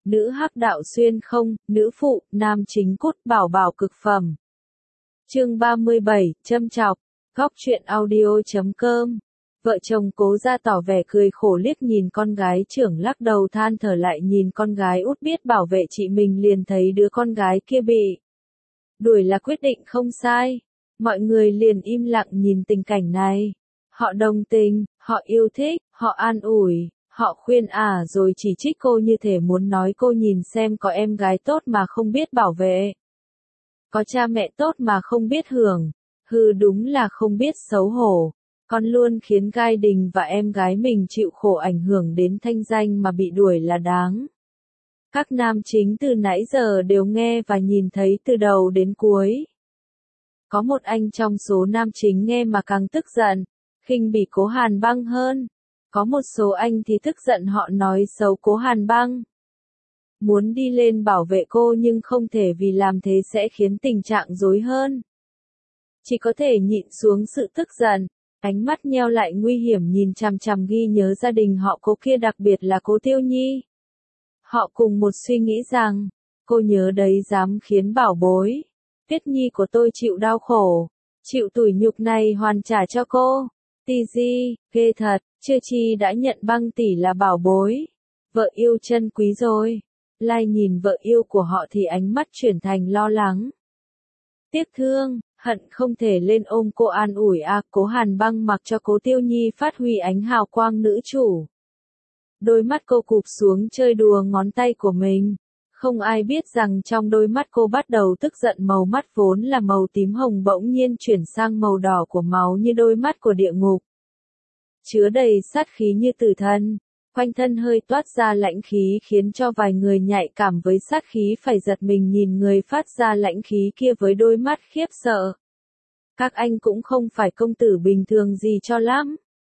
nữ hắc đạo xuyên không, nữ phụ, nam chính cốt bảo bảo cực phẩm. Chương 37, châm chọc, góc truyện audio.com. Vợ chồng Cố Gia tỏ vẻ cười khổ liếc nhìn con gái trưởng, lắc đầu than thở, lại nhìn con gái út biết bảo vệ chị mình, liền thấy đứa con gái kia bị đuổi là quyết định không sai. Mọi người liền im lặng nhìn tình cảnh này. Họ đồng tình, họ yêu thích, họ an ủi, họ khuyên rồi chỉ trích cô, như thể muốn nói cô nhìn xem, có em gái tốt mà không biết bảo vệ, có cha mẹ tốt mà không biết hưởng. Hừ, đúng là không biết xấu hổ. Con luôn khiến Gai Đình và em gái mình chịu khổ, ảnh hưởng đến thanh danh mà bị đuổi là đáng. Các nam chính từ nãy giờ đều nghe và nhìn thấy từ đầu đến cuối. Có một anh trong số nam chính nghe mà càng tức giận, khinh bỉ Cố Hàn Băng hơn. Có một số anh thì tức giận, họ nói xấu Cố Hàn Băng, muốn đi lên bảo vệ cô nhưng không thể, vì làm thế sẽ khiến tình trạng rối hơn. Chỉ có thể nhịn xuống sự tức giận, ánh mắt nheo lại nguy hiểm nhìn chằm chằm ghi nhớ gia đình họ Cố kia, đặc biệt là Cố Tiêu Nhi. Họ cùng một suy nghĩ rằng, cô nhớ đấy, dám khiến bảo bối Tuyết Nhi của tôi chịu đau khổ, chịu tủi nhục này hoàn trả cho cô. TG, ghê thật, chưa chi đã nhận Băng tỷ là bảo bối, vợ yêu chân quý rồi. Lai nhìn vợ yêu của họ thì ánh mắt chuyển thành lo lắng, tiếc thương, hận không thể lên ôm cô an ủi. Cố Hàn Băng mặc cho Cố Tiêu Nhi phát huy ánh hào quang nữ chủ. Đôi mắt cô cụp xuống chơi đùa ngón tay của mình. Không ai biết rằng trong đôi mắt cô bắt đầu tức giận, màu mắt vốn là màu tím hồng bỗng nhiên chuyển sang màu đỏ của máu, như đôi mắt của địa ngục, chứa đầy sát khí như tử thần. Quanh thân hơi toát ra lãnh khí, khiến cho vài người nhạy cảm với sát khí phải giật mình nhìn người phát ra lãnh khí kia với đôi mắt khiếp sợ. Các anh cũng không phải công tử bình thường gì cho lắm.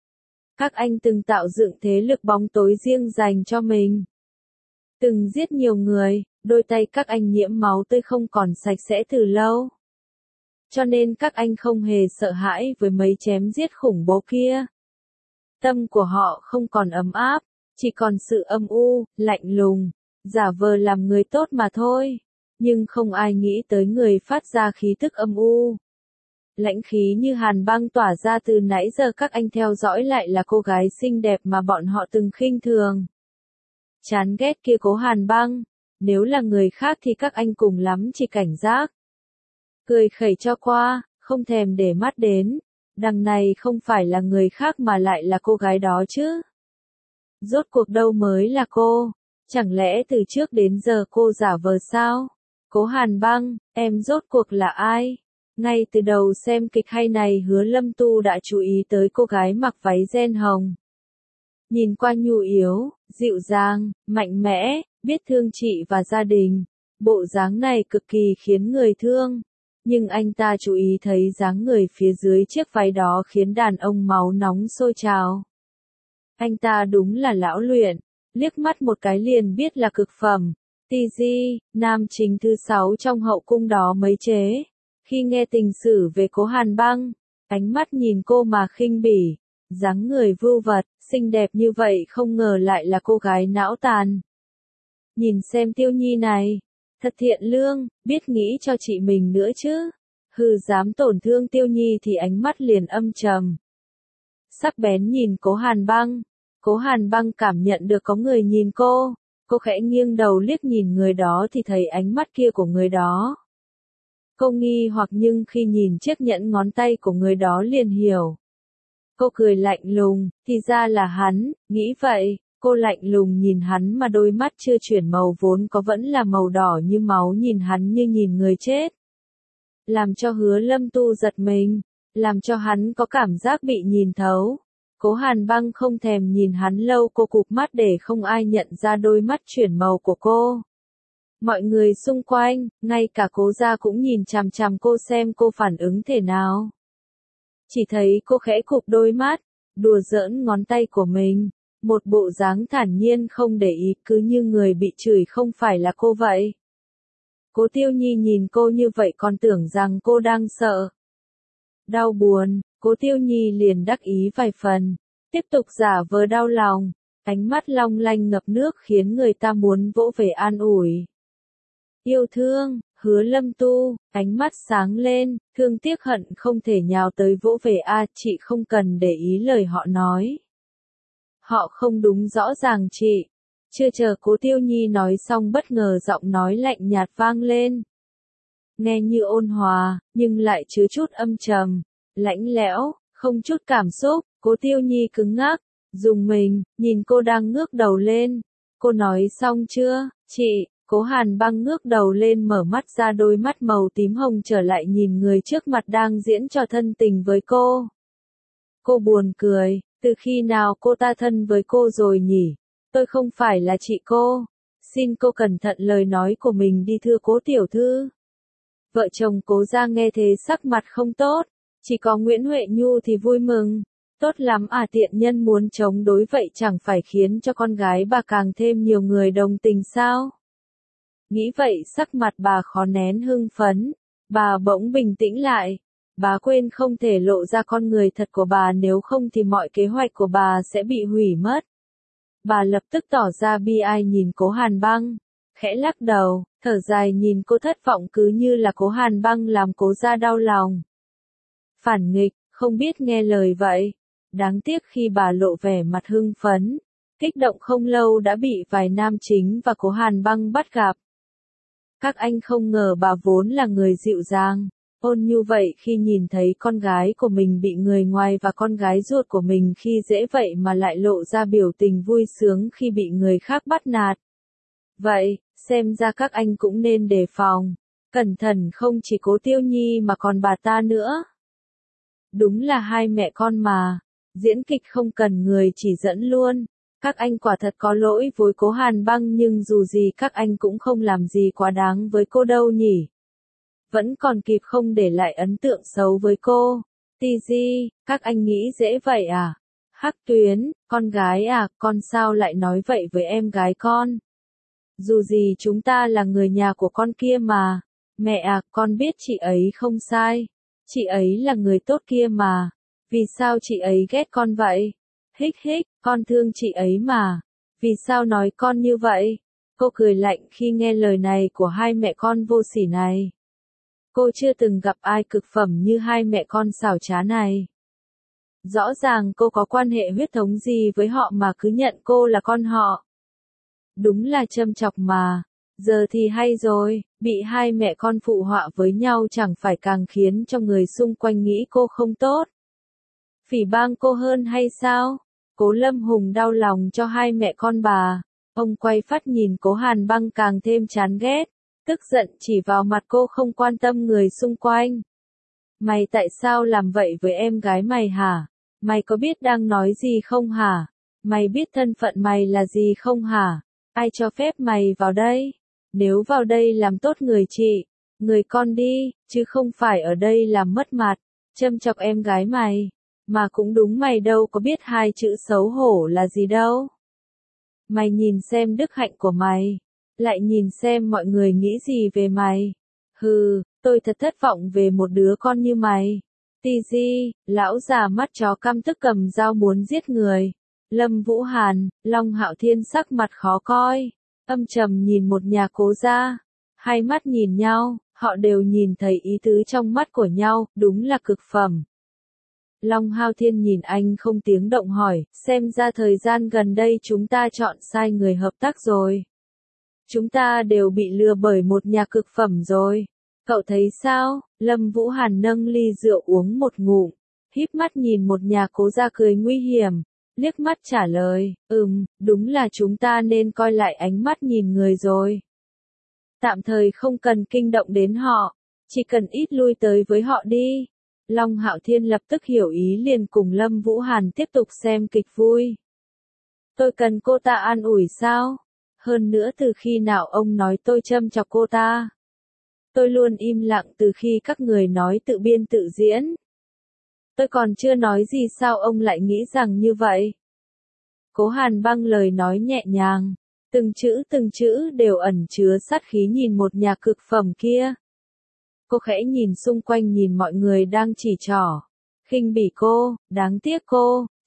Các anh từng tạo dựng thế lực bóng tối riêng dành cho mình, từng giết nhiều người, đôi tay các anh nhiễm máu tươi không còn sạch sẽ từ lâu. Cho nên các anh không hề sợ hãi với mấy chém giết khủng bố kia. Tâm của họ không còn ấm áp, chỉ còn sự âm u, lạnh lùng, giả vờ làm người tốt mà thôi. Nhưng không ai nghĩ tới người phát ra khí tức âm u, lãnh khí như hàn băng tỏa ra từ nãy giờ các anh theo dõi lại là cô gái xinh đẹp mà bọn họ từng khinh thường, chán ghét kia Cố Hàn Băng. Nếu là người khác thì các anh cùng lắm chỉ cảnh giác, cười khẩy cho qua, không thèm để mắt đến. Đằng này không phải là người khác mà lại là cô gái đó chứ. Rốt cuộc đâu mới là cô? Chẳng lẽ từ trước đến giờ cô giả vờ sao? Cố Hàn Băng, em rốt cuộc là ai? Ngay từ đầu xem kịch hay này, Hứa Lâm Tu đã chú ý tới cô gái mặc váy ren hồng. Nhìn qua nhu yếu, dịu dàng, mạnh mẽ, biết thương chị và gia đình. Bộ dáng này cực kỳ khiến người thương. Nhưng anh ta chú ý thấy dáng người phía dưới chiếc váy đó khiến đàn ông máu nóng sôi trào. Anh ta đúng là lão luyện, liếc mắt một cái liền biết là cực phẩm. TG, nam chính thứ 6 trong hậu cung đó mấy chế. Khi nghe tình sử về Cố Hàn Băng, ánh mắt nhìn cô mà khinh bỉ. Dáng người vưu vật, xinh đẹp như vậy không ngờ lại là cô gái não tàn. Nhìn xem Tiêu Nhi này, thật thiện lương, biết nghĩ cho chị mình nữa chứ. Hừ, dám tổn thương Tiêu Nhi thì ánh mắt liền âm trầm, sắc bén nhìn Cố Hàn Băng. Cố Hàn Băng cảm nhận được có người nhìn cô khẽ nghiêng đầu liếc nhìn người đó thì thấy ánh mắt kia của người đó. Cô nghi hoặc nhưng khi nhìn chiếc nhẫn ngón tay của người đó liền hiểu. Cô cười lạnh lùng, thì ra là hắn, nghĩ vậy. Cô lạnh lùng nhìn hắn mà đôi mắt chưa chuyển màu vốn có vẫn là màu đỏ như máu, nhìn hắn như nhìn người chết. Làm cho Hứa Lâm Tu giật mình, làm cho hắn có cảm giác bị nhìn thấu. Cố Hàn Băng không thèm nhìn hắn lâu, cô cụp mắt để không ai nhận ra đôi mắt chuyển màu của cô. Mọi người xung quanh, ngay cả Cố Gia cũng nhìn chằm chằm cô xem cô phản ứng thế nào. Chỉ thấy cô khẽ cụp đôi mắt, đùa giỡn ngón tay của mình. Một bộ dáng thản nhiên không để ý, cứ như người bị chửi không phải là cô vậy. Cố Tiêu Nhi nhìn cô như vậy còn tưởng rằng cô đang sợ, đau buồn. Cố Tiêu Nhi liền đắc ý vài phần, tiếp tục giả vờ đau lòng. ánh mắt long lanh ngập nước khiến người ta muốn vỗ về an ủi. Yêu thương, Hứa Lâm Tu, ánh mắt sáng lên, thương tiếc hận không thể nhào tới vỗ về chị không cần để ý lời họ nói. Họ không đúng rõ ràng chị. Chưa chờ Cố Tiêu Nhi nói xong bất ngờ giọng nói lạnh nhạt vang lên. Nghe như ôn hòa, nhưng lại chứa chút âm trầm, lạnh lẽo, không chút cảm xúc. Cố Tiêu Nhi cứng ngắc, rùng mình, nhìn cô đang ngước đầu lên. Cô nói xong chưa, chị? Cố Hàn Băng ngước đầu lên mở mắt ra, đôi mắt màu tím hồng trở lại nhìn người trước mặt đang diễn trò thân tình với cô. Cô buồn cười, từ khi nào cô ta thân với cô rồi nhỉ? Tôi không phải là chị cô. Xin cô cẩn thận lời nói của mình đi thưa Cố tiểu thư. Vợ chồng Cố gia nghe thế sắc mặt không tốt, chỉ có Nguyễn Huệ Nhu thì vui mừng. Tốt lắm tiện nhân muốn chống đối vậy chẳng phải khiến cho con gái bà càng thêm nhiều người đồng tình sao? Nghĩ vậy sắc mặt bà khó nén hưng phấn, bà bỗng bình tĩnh lại. Bà quên không thể lộ ra con người thật của bà, nếu không thì mọi kế hoạch của bà sẽ bị hủy mất. Bà lập tức tỏ ra bi ai nhìn Cố Hàn Băng, khẽ lắc đầu, thở dài nhìn cô thất vọng, cứ như là Cố Hàn Băng làm Cố gia đau lòng. Phản nghịch, không biết nghe lời vậy. Đáng tiếc khi bà lộ vẻ mặt hưng phấn, kích động không lâu đã bị vài nam chính và Cố Hàn Băng bắt gặp. Các anh không ngờ bà vốn là người dịu dàng, ôn nhu vậy khi nhìn thấy con gái của mình bị người ngoài và con gái ruột của mình khi dễ vậy mà lại lộ ra biểu tình vui sướng khi bị người khác bắt nạt. Vậy, xem ra các anh cũng nên đề phòng, cẩn thận không chỉ Cố Tiêu Nhi mà còn bà ta nữa. Đúng là hai mẹ con mà, diễn kịch không cần người chỉ dẫn luôn. Các anh quả thật có lỗi với Cố Hàn Băng, nhưng dù gì các anh cũng không làm gì quá đáng với cô đâu nhỉ. Vẫn còn kịp không để lại ấn tượng xấu với cô. TG, các anh nghĩ dễ vậy à? Hắc Tuyến, con gái à, con sao lại nói vậy với em gái con? Dù gì chúng ta là người nhà của con kia mà. Mẹ à, con biết chị ấy không sai. Chị ấy là người tốt kia mà. Vì sao chị ấy ghét con vậy? Hích hích, con thương chị ấy mà. Vì sao nói con như vậy? Cô cười lạnh khi nghe lời này của hai mẹ con vô sỉ này. Cô chưa từng gặp ai cực phẩm như hai mẹ con xảo trá này. Rõ ràng cô có quan hệ huyết thống gì với họ mà cứ nhận cô là con họ. Đúng là châm chọc mà. Giờ thì hay rồi, bị hai mẹ con phụ họa với nhau chẳng phải càng khiến cho người xung quanh nghĩ cô không tốt. Phỉ báng cô hơn hay sao? Cố Lâm Hùng đau lòng cho hai mẹ con bà. Ông quay phát nhìn Cố Hàn Băng càng thêm chán ghét, tức giận chỉ vào mặt cô không quan tâm người xung quanh. Mày tại sao làm vậy với em gái mày hả? Mày có biết đang nói gì không hả? Mày biết thân phận mày là gì không hả? Ai cho phép mày vào đây? Nếu vào đây làm tốt người chị, người con đi, chứ không phải ở đây làm mất mặt, châm chọc em gái mày. Mà cũng đúng, mày đâu có biết hai chữ xấu hổ là gì đâu. Mày nhìn xem đức hạnh của mày, lại nhìn xem mọi người nghĩ gì về mày. Hừ, tôi thật thất vọng về một đứa con như mày. TG, lão già mắt chó căm tức cầm dao muốn giết người. Lâm Vũ Hàn, Long Hạo Thiên sắc mặt khó coi, âm trầm nhìn một nhà Cố gia. Hai mắt nhìn nhau, họ đều nhìn thấy ý tứ trong mắt của nhau, đúng là cực phẩm. Long Hạo Thiên nhìn anh không tiếng động hỏi, xem ra thời gian gần đây chúng ta chọn sai người hợp tác rồi. Chúng ta đều bị lừa bởi một nhà cực phẩm rồi. Cậu thấy sao? Lâm Vũ Hàn nâng ly rượu uống một ngụm, híp mắt nhìn một nhà Cố gia cười nguy hiểm, liếc mắt trả lời, đúng là chúng ta nên coi lại ánh mắt nhìn người rồi. Tạm thời không cần kinh động đến họ, chỉ cần ít lui tới với họ đi. Long Hạo Thiên lập tức hiểu ý, liền cùng Lâm Vũ Hàn tiếp tục xem kịch vui. Tôi cần cô ta an ủi sao? Hơn nữa từ khi nào ông nói tôi châm chọc cô ta? Tôi luôn im lặng từ khi các người nói tự biên tự diễn. Tôi còn chưa nói gì sao ông lại nghĩ rằng như vậy? Cố Hàn Băng lời nói nhẹ nhàng, từng chữ đều ẩn chứa sát khí nhìn một nhà cực phẩm kia. Cô khẽ nhìn xung quanh, nhìn mọi người đang chỉ trỏ, khinh bỉ cô, đáng tiếc cô,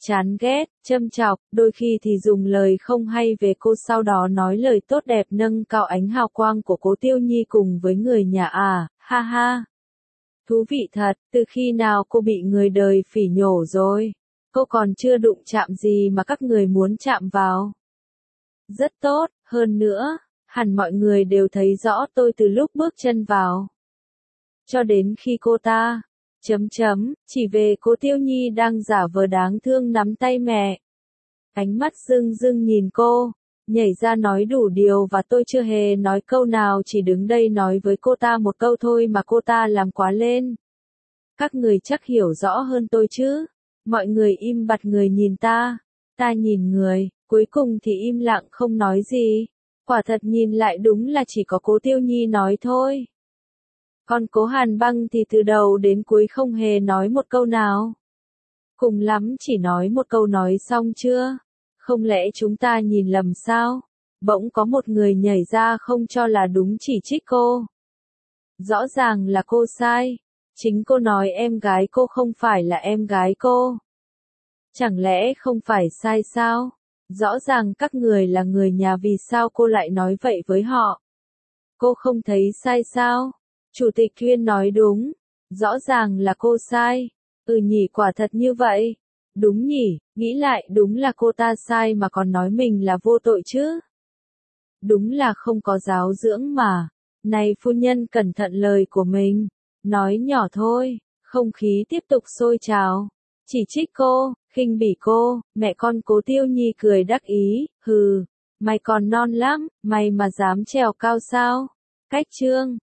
chán ghét, châm chọc, đôi khi thì dùng lời không hay về cô, sau đó nói lời tốt đẹp nâng cao ánh hào quang của cố Tiêu Nhi cùng với người nhà à, ha ha. Thú vị thật, từ khi nào cô bị người đời phỉ nhổ rồi? Cô còn chưa đụng chạm gì mà các người muốn chạm vào. Rất tốt, hơn nữa, hẳn mọi người đều thấy rõ tôi từ lúc bước chân vào. Cho đến khi cô ta, chỉ về cố Tiêu Nhi đang giả vờ đáng thương nắm tay mẹ. Ánh mắt rưng rưng nhìn cô, nhảy ra nói đủ điều và tôi chưa hề nói câu nào, chỉ đứng đây nói với cô ta một câu thôi mà cô ta làm quá lên. Các người chắc hiểu rõ hơn tôi chứ. Mọi người im bặt người nhìn ta nhìn người, cuối cùng thì im lặng không nói gì. Quả thật nhìn lại đúng là chỉ có cố Tiêu Nhi nói thôi. Còn cố Hàn Băng thì từ đầu đến cuối không hề nói một câu nào. Cùng lắm chỉ nói một câu nói xong chưa? Không lẽ chúng ta nhìn lầm sao? Bỗng có một người nhảy ra không cho là đúng chỉ trích cô. Rõ ràng là cô sai. Chính cô nói em gái cô không phải là em gái cô. Chẳng lẽ không phải sai sao? Rõ ràng các người là người nhà, vì sao cô lại nói vậy với họ? Cô không thấy sai sao? Chủ tịch Huyên nói đúng. Rõ ràng là cô sai. Ừ nhỉ, quả thật như vậy. Đúng nhỉ, nghĩ lại đúng là cô ta sai mà còn nói mình là vô tội chứ. Đúng là không có giáo dưỡng mà. Này phu nhân, cẩn thận lời của mình. Nói nhỏ thôi, không khí tiếp tục sôi trào. Chỉ trích cô, khinh bỉ cô, mẹ con cố Tiêu Nhi cười đắc ý, hừ, mày còn non lắm, mày mà dám trèo cao sao? Cách chương